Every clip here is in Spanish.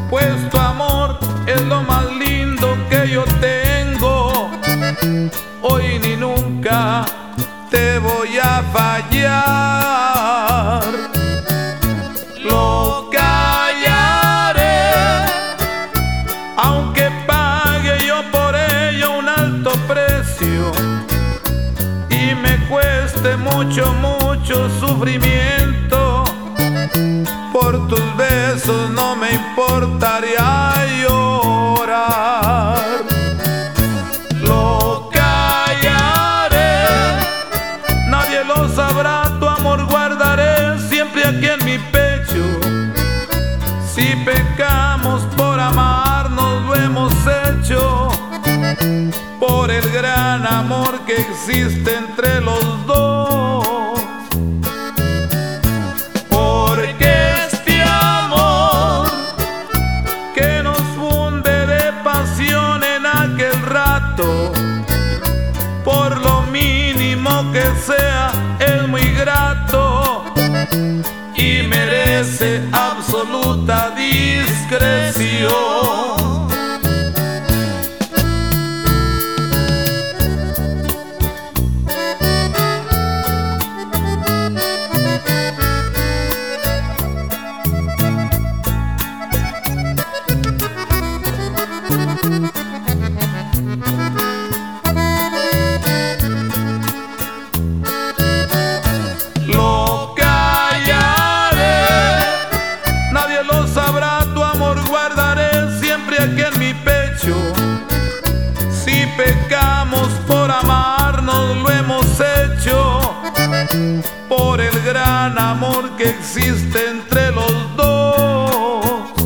pues tu amor es lo más lindo que yo tengo. Hoy ni nunca te voy a fallar. Lo callaré, aunque pague yo por ello un alto precio y me cueste mucho, mucho sufrimiento. Por tus besos no me importaría llorar. Lo callaré, nadie lo sabrá, tu amor guardaré siempre aquí en mi pecho. Si pecamos por amarnos lo hemos hecho, por el gran amor que existe entre los dos. Porque este amor que nos funde de pasión en aquel rato, por lo mínimo que sea, es muy grato y merece absoluta discreción. Lo callaré, nadie lo sabrá, tu amor guardaré siempre aquí en mi pecho. Si pecamos por amarnos lo hemos hecho, por el gran amor que existe entre los dos.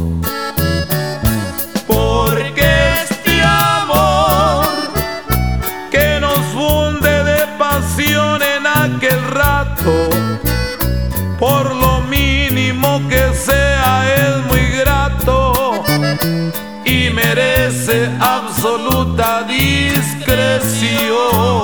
Porque este amor que nos funde de pasión en aquel rato, por lo mínimo que sea, es muy grato y merece absoluta discreción.